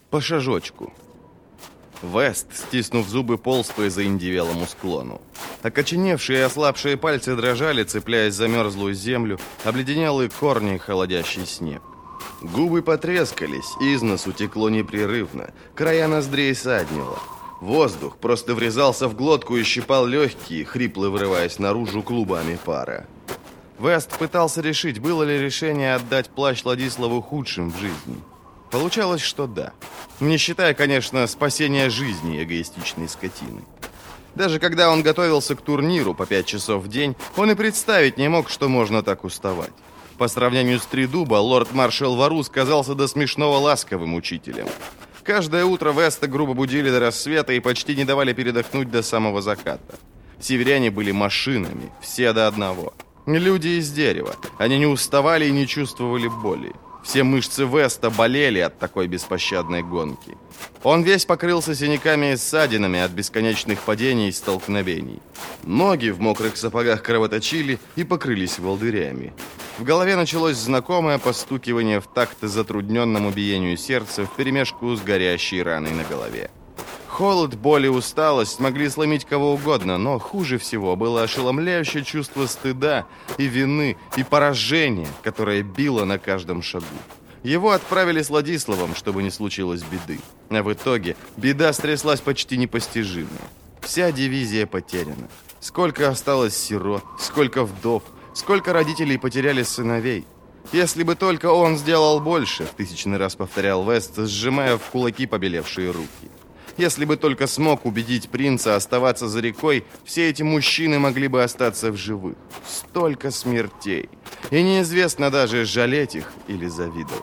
По шажочку. Вест, стиснув зубы, полз по заиндевелому склону. Окоченевшие и ослабшие пальцы дрожали, цепляясь за мерзлую землю, обледенелые корни и холодящий снег. Губы потрескались, из носу текло непрерывно, края ноздрей саднило. Воздух просто врезался в глотку и щипал легкие, хрипло вырываясь наружу клубами пара. Вест пытался решить, было ли решение отдать плащ Владиславу худшим в жизни. Получалось, что да. Не считая, конечно, спасения жизни эгоистичной скотины. Даже когда он готовился к турниру по 5 часов в день, он и представить не мог, что можно так уставать. По сравнению с Тридуба, лорд-маршал Варус казался до смешного ласковым учителем. Каждое утро Веста грубо будили до рассвета и почти не давали передохнуть до самого заката. Северяне были машинами, все до одного. Люди из дерева. Они не уставали и не чувствовали боли. Все мышцы Веста болели от такой беспощадной гонки. Он весь покрылся синяками и ссадинами от бесконечных падений и столкновений. Ноги в мокрых сапогах кровоточили и покрылись волдырями. В голове началось знакомое постукивание в такт затрудненному биению сердца вперемешку с горящей раной на голове. Холод, боль и усталость могли сломить кого угодно, но хуже всего было ошеломляющее чувство стыда и вины, и поражения, которое било на каждом шагу. Его отправили с Владиславом, чтобы не случилось беды. А в итоге беда стряслась почти непостижимая. Вся дивизия потеряна. Сколько осталось сирот, сколько вдов, сколько родителей потеряли сыновей. Если бы только он сделал больше, в тысячный раз повторял Вест, сжимая в кулаки побелевшие руки. Если бы только смог убедить принца оставаться за рекой, все эти мужчины могли бы остаться в живых. Столько смертей. И неизвестно даже, жалеть их или завидовать.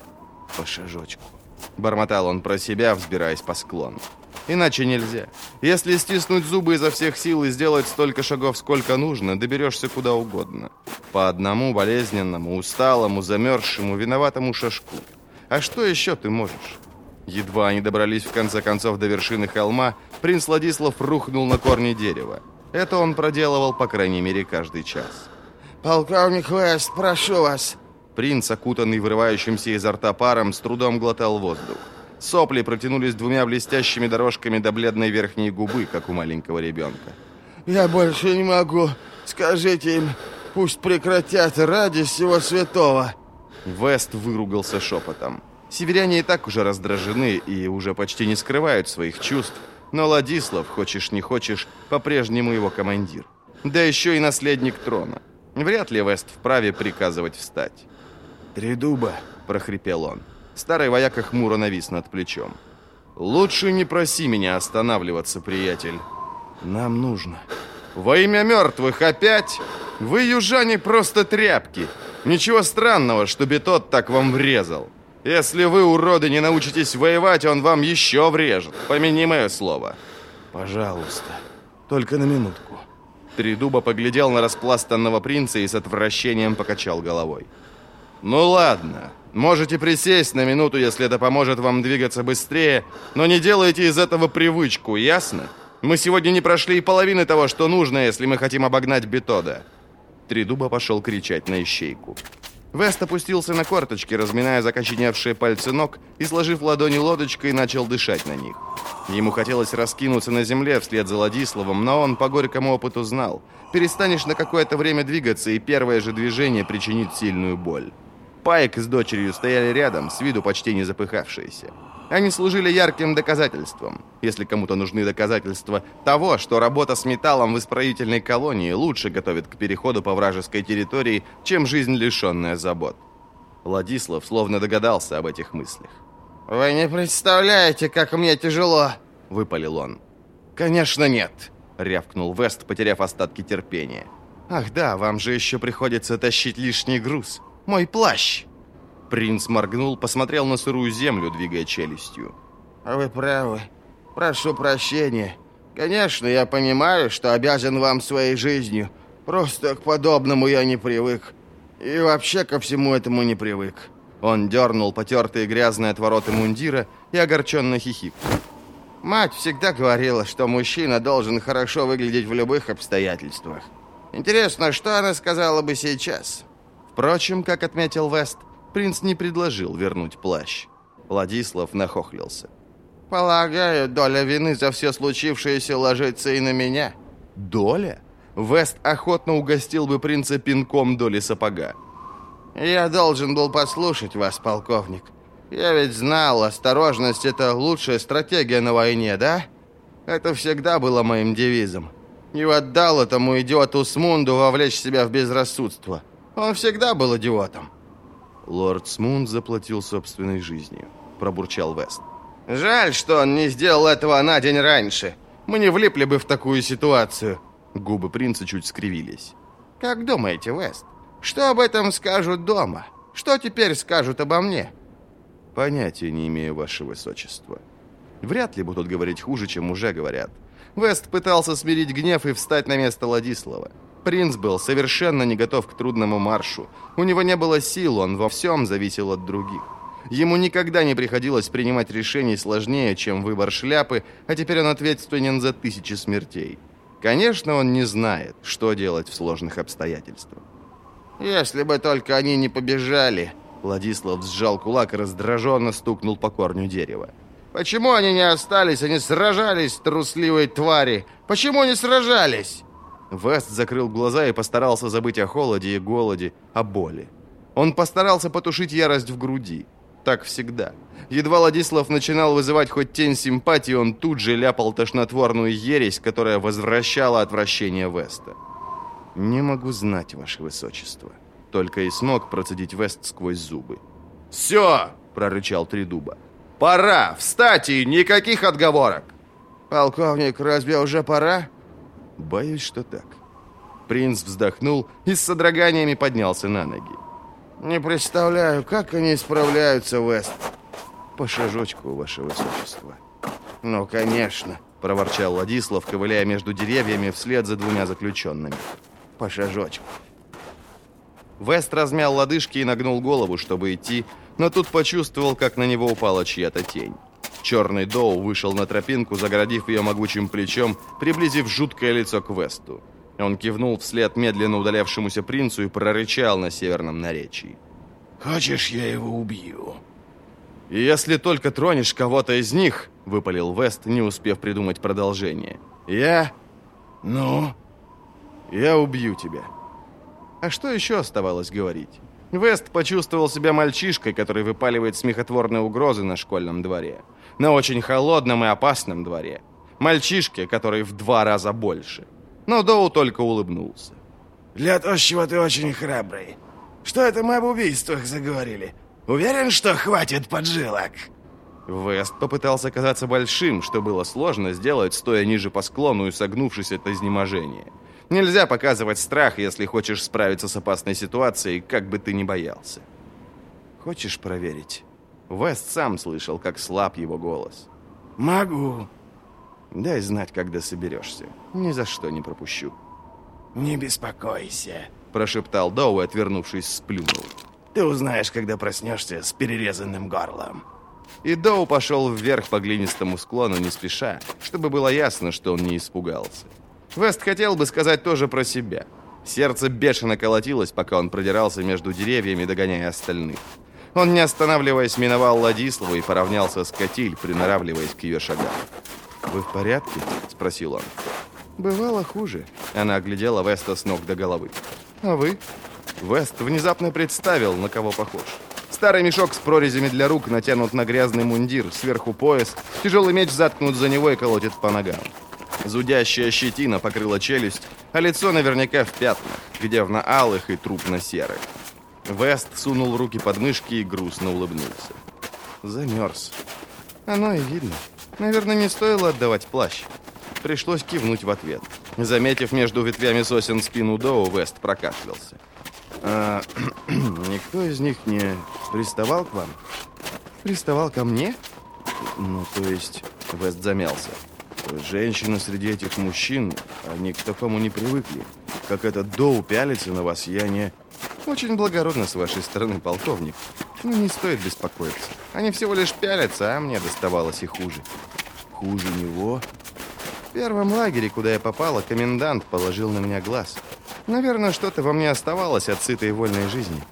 По шажочку. Бормотал он про себя, взбираясь по склону. Иначе нельзя. Если стиснуть зубы изо всех сил и сделать столько шагов, сколько нужно, доберешься куда угодно. По одному болезненному, усталому, замерзшему, виноватому шажку. А что еще ты можешь? Едва они добрались в конце концов до вершины холма, принц Владислав рухнул на корни дерева. Это он проделывал, по крайней мере, каждый час. «Полковник Вест, прошу вас!» Принц, окутанный вырывающимся изо рта паром, с трудом глотал воздух. Сопли протянулись двумя блестящими дорожками до бледной верхней губы, как у маленького ребенка. «Я больше не могу. Скажите им, пусть прекратят ради всего святого!» Вест выругался шепотом. Северяне и так уже раздражены и уже почти не скрывают своих чувств, но Владислав, хочешь не хочешь, по-прежнему его командир. Да еще и наследник трона. Вряд ли Вест вправе приказывать встать. «Тридуба», — прохрипел он. Старый вояка хмуро навис над плечом. «Лучше не проси меня останавливаться, приятель. Нам нужно». «Во имя мертвых опять? Вы, южане, просто тряпки. Ничего странного, что Бетот так вам врезал. Если вы, уроды, не научитесь воевать, он вам еще врежет. Помяни мое слово». «Пожалуйста, только на минутку». Тридуба поглядел на распластанного принца и с отвращением покачал головой. «Ну ладно, можете присесть на минуту, если это поможет вам двигаться быстрее, но не делайте из этого привычку, ясно? Мы сегодня не прошли и половины того, что нужно, если мы хотим обогнать Бетода». Тридуба пошел кричать на ищейку. Вест опустился на корточки, разминая закоченевшие пальцы ног и, сложив ладони лодочкой, начал дышать на них. Ему хотелось раскинуться на земле вслед за Владиславом, но он по горькому опыту знал. Перестанешь на какое-то время двигаться, и первое же движение причинит сильную боль. Пайк с дочерью стояли рядом, с виду почти не запыхавшиеся. Они служили ярким доказательством, если кому-то нужны доказательства того, что работа с металлом в исправительной колонии лучше готовит к переходу по вражеской территории, чем жизнь, лишенная забот. Владислав словно догадался об этих мыслях. «Вы не представляете, как мне тяжело!» — выпалил он. «Конечно нет!» — рявкнул Вест, потеряв остатки терпения. «Ах да, вам же еще приходится тащить лишний груз. Мой плащ!» Принц моргнул, посмотрел на сырую землю, двигая челюстью. «Вы правы. Прошу прощения. Конечно, я понимаю, что обязан вам своей жизнью. Просто к подобному я не привык. И вообще ко всему этому не привык». Он дернул потертые грязные отвороты мундира и огорченно хихикнул. «Мать всегда говорила, что мужчина должен хорошо выглядеть в любых обстоятельствах. Интересно, что она сказала бы сейчас?» Впрочем, как отметил Вест, принц не предложил вернуть плащ. Владислав нахохлился. Полагаю, доля вины за все случившееся ложится и на меня. Доля? Вест охотно угостил бы принца пинком доли сапога. Я должен был послушать вас, полковник. Я ведь знал, осторожность — это лучшая стратегия на войне, да? Это всегда было моим девизом. И отдал этому идиоту Смунду вовлечь себя в безрассудство. Он всегда был идиотом. Лорд Смунд заплатил собственной жизнью, пробурчал Вест. Жаль, что он не сделал этого на день раньше. Мы не влипли бы в такую ситуацию. Губы принца чуть скривились. Как думаете, Вест, что об этом скажут дома? Что теперь скажут обо мне? Понятия не имею, ваше высочество. Вряд ли будут говорить хуже, чем уже говорят. Вест пытался смирить гнев и встать на место Владислава. Принц был совершенно не готов к трудному маршу. У него не было сил, он во всем зависел от других. Ему никогда не приходилось принимать решений сложнее, чем выбор шляпы, а теперь он ответственен за 1000 смертей. Конечно, он не знает, что делать в сложных обстоятельствах. Если бы только они не побежали. Владислав сжал кулак и раздраженно стукнул по корню дерева. Почему они не остались, они сражались, трусливые твари? Почему не сражались? Вест закрыл глаза и постарался забыть о холоде и голоде, о боли. Он постарался потушить ярость в груди. Так всегда. Едва Владислав начинал вызывать хоть тень симпатии, он тут же ляпал тошнотворную ересь, которая возвращала отвращение Веста. «Не могу знать, ваше высочество», — только и смог процедить Вест сквозь зубы. «Все!» — прорычал Тридуба. «Пора! Встать и никаких отговорок!» «Полковник, разве уже пора?» «Боюсь, что так». Принц вздохнул и с содроганиями поднялся на ноги. «Не представляю, как они справляются, Вест». «По шажочку, ваше высочество». «Ну, конечно», — проворчал Владислав, ковыляя между деревьями вслед за 2 заключенными. «По шажочку». Вест размял лодыжки и нагнул голову, чтобы идти, но тут почувствовал, как на него упала чья-то тень. Черный Доу вышел на тропинку, загородив ее могучим плечом, приблизив жуткое лицо к Весту. Он кивнул вслед медленно удалявшемуся принцу и прорычал на северном наречии. «Хочешь, я его убью?» «И если только тронешь кого-то из них», — выпалил Вест, не успев придумать продолжение. «Я... Ну?» «Я убью тебя». А что еще оставалось говорить? Вест почувствовал себя мальчишкой, который выпаливает смехотворные угрозы на школьном дворе. На очень холодном и опасном дворе. Мальчишке, который в 2 раза больше. Но Доу только улыбнулся. «Для тощего ты очень храбрый. Что это мы об убийствах заговорили? Уверен, что хватит поджилок?» Вест попытался казаться большим, что было сложно сделать, стоя ниже по склону и согнувшись от изнеможения. Нельзя показывать страх, если хочешь справиться с опасной ситуацией, как бы ты ни боялся. «Хочешь проверить?» Вест сам слышал, как слаб его голос. «Могу». «Дай знать, когда соберешься. Ни за что не пропущу». «Не беспокойся», – прошептал Доу и, отвернувшись, сплюнул. «Ты узнаешь, когда проснешься с перерезанным горлом». И Доу пошел вверх по глинистому склону не спеша, чтобы было ясно, что он не испугался. Вест хотел бы сказать тоже про себя. Сердце бешено колотилось, пока он продирался между деревьями, догоняя остальных. Он, не останавливаясь, миновал Владиславу и поравнялся с Катиль, приноравливаясь к ее шагам. «Вы в порядке?» – спросил он. «Бывало хуже». Она оглядела Веста с ног до головы. «А вы?» Вест внезапно представил, на кого похож. Старый мешок с прорезями для рук натянут на грязный мундир, сверху пояс, тяжелый меч заткнут за него и колотит по ногам. Зудящая щетина покрыла челюсть, а лицо наверняка в пятнах, гневно-алых и трупно-серых. Вест сунул руки под мышки и грустно улыбнулся. Замерз. Оно и видно. Наверное, не стоило отдавать плащ. Пришлось кивнуть в ответ. Заметив между ветвями сосен спину Доу, Вест прокашлялся. Никто из них не приставал к вам? Приставал ко мне? Ну, то есть... Вест замялся. Женщины среди этих мужчин, они к такому не привыкли. Как этот Доу пялится на вас, я не... Очень благородно с вашей стороны, полковник. Но не стоит беспокоиться. Они всего лишь пялятся, а мне доставалось и хуже. Хуже него? В первом лагере, куда я попала, комендант положил на меня глаз. Наверное, что-то во мне оставалось от сытой вольной жизни.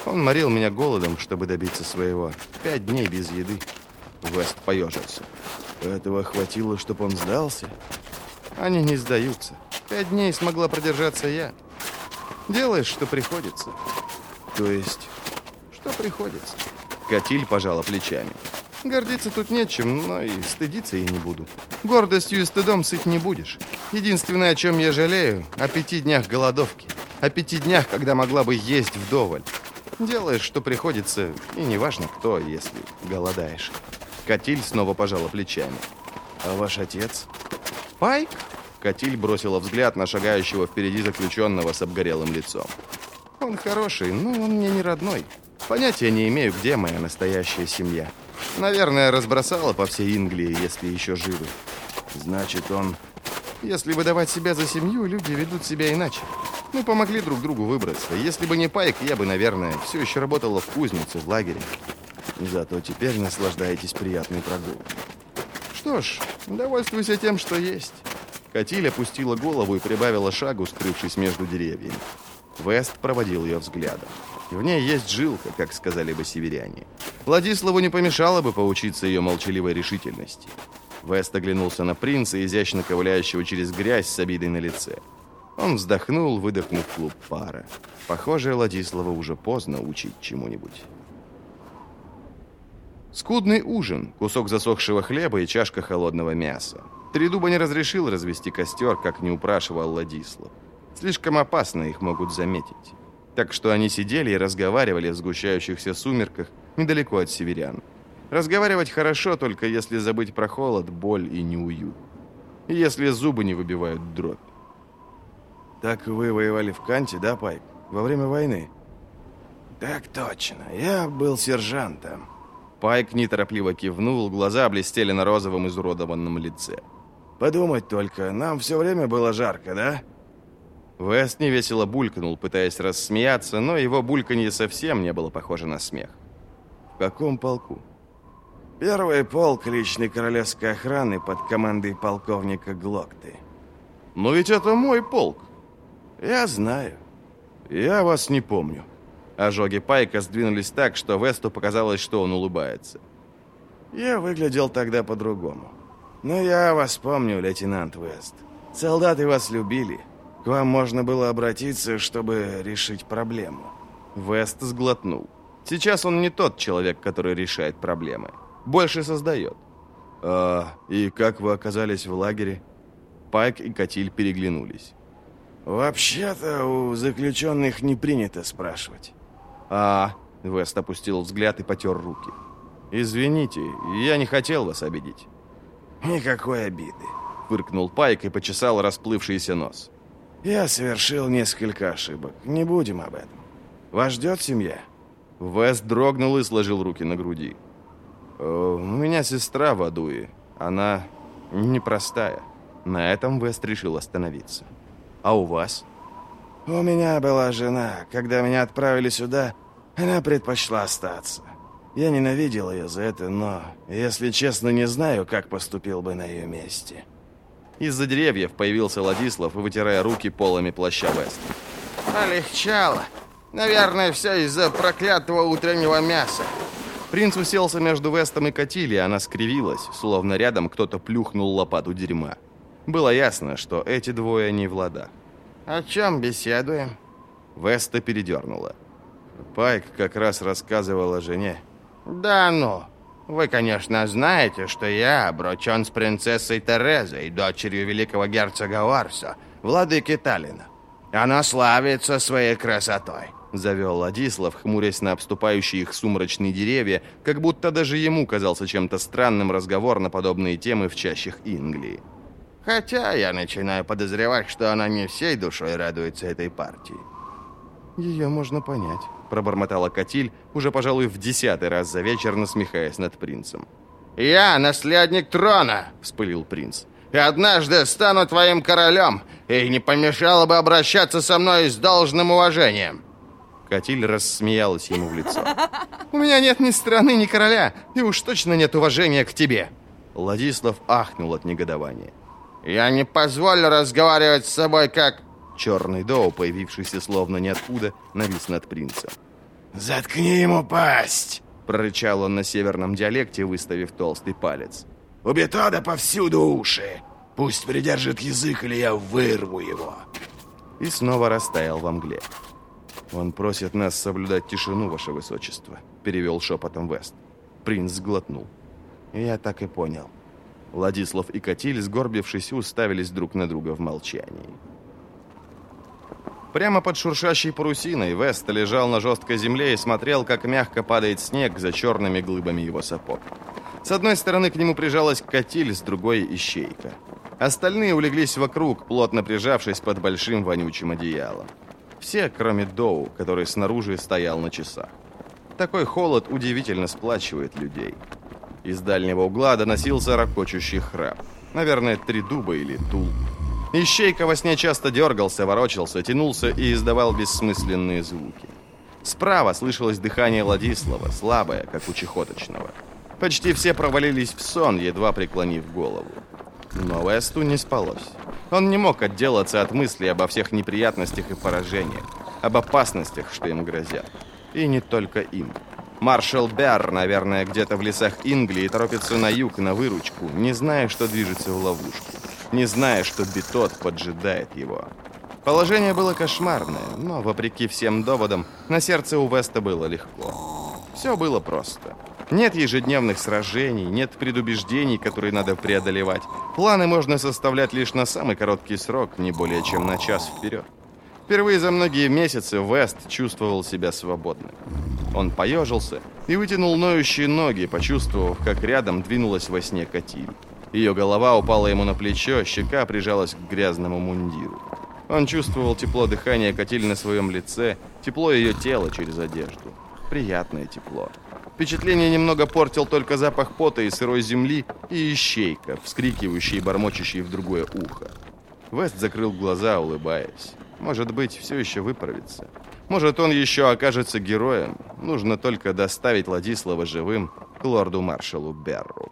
Он морил меня голодом, чтобы добиться своего. 5 дней без еды. Вест поежился. Этого хватило, чтобы он сдался? Они не сдаются. 5 дней смогла продержаться я. Делаешь, что приходится. То есть... Что приходится? Катиль пожала плечами. Гордиться тут нечем, но и стыдиться я не буду. Гордостью и стыдом сыт не будешь. Единственное, о чем я жалею, о 5 днях голодовки. О 5 днях, когда могла бы есть вдоволь. Делаешь, что приходится, и неважно кто, если голодаешь. Катиль снова пожала плечами. А ваш отец? Пайк? Катиль бросила взгляд на шагающего впереди заключенного с обгорелым лицом. Он хороший, но он мне не родной. Понятия не имею, где моя настоящая семья. Наверное, разбросала по всей Инглии, если еще живы. Значит, он... Если выдавать себя за семью, люди ведут себя иначе. Мы помогли друг другу выбраться. Если бы не Пайк, я бы, наверное, все еще работала в кузнице, в лагере. Зато теперь наслаждаетесь приятной прогулкой. Что ж, довольствуйся тем, что есть. Катиль опустила голову и прибавила шагу, скрывшись между деревьями. Вест проводил ее взглядом. В ней есть жилка, как сказали бы северяне. Владиславу не помешало бы поучиться ее молчаливой решительности. Вест оглянулся на принца, изящно ковыляющего через грязь с обидой на лице. Он вздохнул, выдохнув клуб пара. Похоже, Владислава уже поздно учить чему-нибудь. Скудный ужин, кусок засохшего хлеба и чашка холодного мяса. Тридуба не разрешил развести костер, как не упрашивал Владислав. Слишком опасно, их могут заметить. Так что они сидели и разговаривали в сгущающихся сумерках недалеко от северян. Разговаривать хорошо, только если забыть про холод, боль и неуют. И если зубы не выбивают дробь. Так вы воевали в Канте, да, Пайк? Во время войны? Так точно. Я был сержантом. Пайк неторопливо кивнул, глаза блестели на розовом изуродованном лице. Подумать только, нам все время было жарко, да? Вест невесело булькнул, пытаясь рассмеяться, но его бульканье совсем не было похоже на смех. В каком полку? Первый полк личной королевской охраны под командой полковника Глокты. Но ведь это мой полк. Я знаю. Я вас не помню. Ожоги Пайка сдвинулись так, что Весту показалось, что он улыбается. Я выглядел тогда по-другому. Но я вас помню, лейтенант Вест. Солдаты вас любили. К вам можно было обратиться, чтобы решить проблему. Вест сглотнул. Сейчас он не тот человек, который решает проблемы. Больше создает. И как вы оказались в лагере? Пайк и Катиль переглянулись. Вообще-то у заключенных не принято спрашивать. Вест опустил взгляд и потер руки. Извините, я не хотел вас обидеть. Никакой обиды. Фыркнул Пайк и почесал расплывшийся нос. Я совершил несколько ошибок. Не будем об этом. Вас ждет семья? Вест дрогнул и сложил руки на груди. У меня сестра в Адуе. Она непростая. На этом Вест решил остановиться. А у вас? У меня была жена. Когда меня отправили сюда, она предпочла остаться. Я ненавидел ее за это, но, если честно, не знаю, как поступил бы на ее месте. Из-за деревьев появился Владислав, вытирая руки полами плаща Веста. Полегчало. Наверное, все из-за проклятого утреннего мяса. Принц уселся между Вестом и Катиль, и она скривилась, словно рядом кто-то плюхнул лопату дерьма. Было ясно, что эти двое не в ладах. О чем беседуем? Веста передернула. Пайк как раз рассказывал о жене. Да ну, вы, конечно, знаете, что я обручен с принцессой Терезой, дочерью великого герцога Орсо, владыки Таллина. Она славится своей красотой. Завел Владислав, хмурясь на обступающие их сумрачные деревья, как будто даже ему казался чем-то странным разговор на подобные темы в чащах Инглии. Хотя я начинаю подозревать, что она не всей душой радуется этой партии. Ее можно понять, пробормотала Катиль, уже, пожалуй, в 10-й раз за вечер насмехаясь над принцем. «Я наследник трона!» – вспылил принц. «И однажды стану твоим королем, и не помешало бы обращаться со мной с должным уважением!» Катиль рассмеялась ему в лицо. «У меня нет ни страны, ни короля, и уж точно нет уважения к тебе!» Владислав ахнул от негодования. «Я не позволю разговаривать с собой как...» Черный Доу, появившийся словно ниоткуда, навис над принцем. «Заткни ему пасть!» — прорычал он на северном диалекте, выставив толстый палец. «У Бетода повсюду уши! Пусть придержит язык, или я вырву его!» И снова растаял во мгле. «Он просит нас соблюдать тишину, ваше высочество», — перевел шепотом Вест. Принц сглотнул. Я так и понял. Владислав и Катиль, сгорбившись, уставились друг на друга в молчании. Прямо под шуршащей парусиной Вест лежал на жесткой земле и смотрел, как мягко падает снег за черными глыбами его сапог. С одной стороны к нему прижалась Катиль, с другой — Ищейка. Остальные улеглись вокруг, плотно прижавшись под большим вонючим одеялом. Все, кроме Доу, который снаружи стоял на часах. Такой холод удивительно сплачивает людей. Из дальнего угла доносился ракочущий храп. Наверное, три дуба или тул. Ищейка во сне часто дергался, ворочался, тянулся и издавал бессмысленные звуки. Справа слышалось дыхание Владислава, слабое, как у чехоточного. Почти все провалились в сон, едва преклонив голову. Но Весту не спалось. Он не мог отделаться от мыслей обо всех неприятностях и поражениях, об опасностях, что им грозят. И не только им. Маршал Берр, наверное, где-то в лесах Инглии торопится на юг на выручку, не зная, что движется в ловушку, не зная, что Бетод поджидает его. Положение было кошмарное, но, вопреки всем доводам, на сердце у Веста было легко. Все было просто. Нет ежедневных сражений, нет предубеждений, которые надо преодолевать. Планы можно составлять лишь на самый короткий срок, не более чем на час вперед. Впервые за многие месяцы Вест чувствовал себя свободным. Он поежился и вытянул ноющие ноги, почувствовав, как рядом двинулась во сне Катиль. Ее голова упала ему на плечо, щека прижалась к грязному мундиру. Он чувствовал тепло дыхания Катиль на своем лице, тепло ее тела через одежду. Приятное тепло. Впечатление немного портил только запах пота и сырой земли и Ищейка, вскрикивающий и бормочущий в другое ухо. Вест закрыл глаза, улыбаясь. Может быть, все еще выправится. Может, он еще окажется героем. Нужно только доставить Владислава живым к лорду-маршалу Берру.